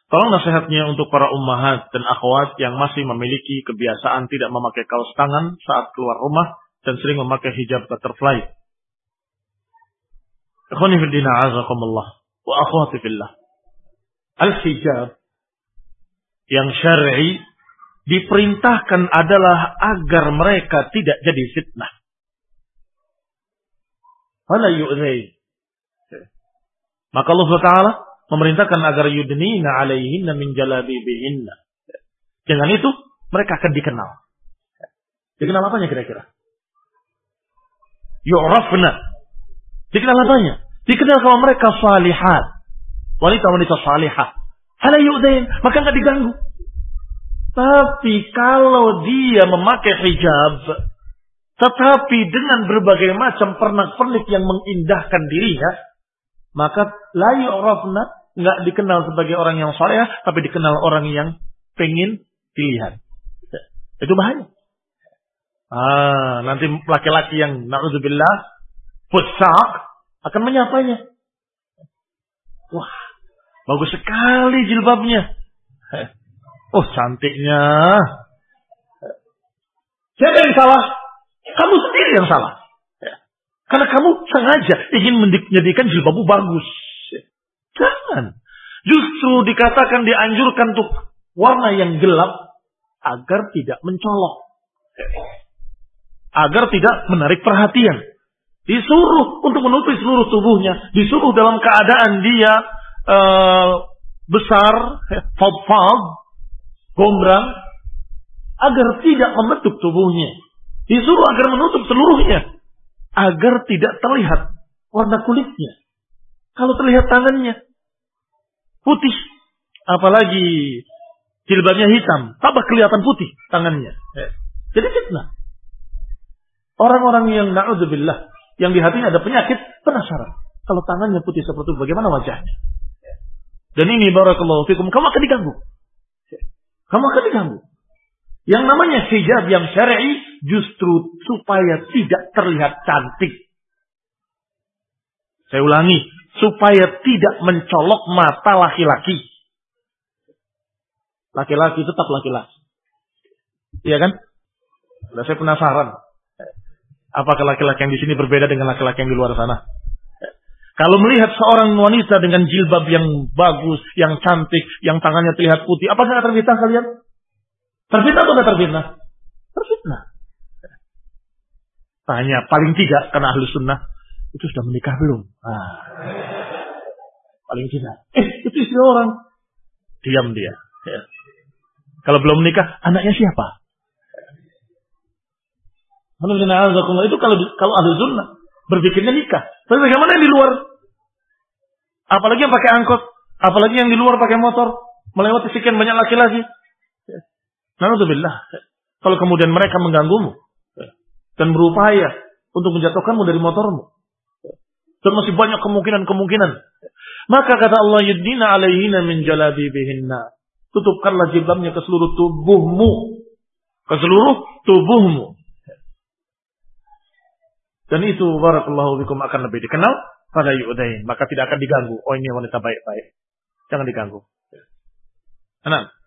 Tolong nasihatnya untuk para ummahat dan akhwat yang masih memiliki kebiasaan tidak memakai kaos tangan saat keluar rumah dan sering memakai hijab butterfly. Ikhwani fil din, a'azakumullah wa akhwati fillah. Al-hijab yang syar'i diperintahkan adalah agar mereka tidak jadi fitnah. Wala yu'dzai. Maka Allah Ta'ala memerintahkan agar yudnina alaihinna min jalabibihinna. Dengan itu mereka akan dikenal. Dikenal apanya kira-kira? Yu'rafna. Dikenal apanya? Dikenal kalau mereka salihat. Wanita-wanita salihah. Fala yu'dzain, maka enggak diganggu. Tapi kalau dia memakai hijab, tetapi dengan berbagai macam pernak-pernik yang mengindahkan dirinya, maka la yu'rafna, enggak dikenal sebagai orang yang saleh, tapi dikenal orang yang pengen dilihat. Itu bahaya. Nanti laki-laki yang na'udzubillah fusak akan menyapanya. Wah, bagus sekali jilbabnya. Oh, cantiknya. Siapa yang salah? Kamu sendiri yang salah. Karena kamu sengaja ingin menjadikan jilbabmu bagus. Jangan. Justru dikatakan dianjurkan untuk warna yang gelap agar tidak mencolok. Agar tidak menarik perhatian. Disuruh untuk menutupi seluruh tubuhnya. Disuruh dalam keadaan dia besar, fadfad, gombrang, agar tidak membentuk tubuhnya. Disuruh agar menutup seluruhnya. Agar tidak terlihat warna kulitnya. Kalau terlihat tangannya putih, apalagi jilbabnya hitam, tambah kelihatan putih tangannya. Jadi fitnah. Orang-orang yang na'udzubillah, yang di hatinya ada penyakit, penasaran. Kalau tangannya putih seperti itu, bagaimana wajahnya? Dan ini barakallahu fikum, kamu akan diganggu. Kamu akan diganggu. Yang namanya hijab yang syar'i justru supaya tidak terlihat cantik. Saya ulangi, supaya tidak mencolok mata laki-laki. Laki-laki tetap laki-laki. Iya kan? Nah, saya penasaran. Apakah laki-laki yang di sini berbeda dengan laki-laki yang di luar sana? Kalau melihat seorang wanita dengan jilbab yang bagus, yang cantik, yang tangannya terlihat putih, apakah tidak terfitnah kalian? Terfitnah atau tidak terfitnah? Terfitnah. Tanya, paling tidak karena ahli sunnah, itu sudah menikah belum? Paling tidak. Itu istri orang. Diam dia. Kalau belum menikah, anaknya siapa? Itu kalau ahli sunnah berpikirnya nikah. Tapi bagaimana yang di luar? Apalagi yang pakai angkot, apalagi yang di luar pakai motor, melewati sekian banyak laki-laki. Na'udzubillah. Kalau kemudian mereka mengganggumu dan berupaya untuk menjatuhkanmu dari motormu, dan masih banyak kemungkinan-kemungkinan, maka kata Allah, yudnina alaihina min jalabibihinna. Tutupkanlah jilbabnya ke seluruh tubuhmu, ke seluruh tubuhmu. Dan itu barakallahu bikum akan lebih dikenal pada yu'dain. Maka tidak akan diganggu. Oh, ini wanita baik-baik. Jangan diganggu. Enak.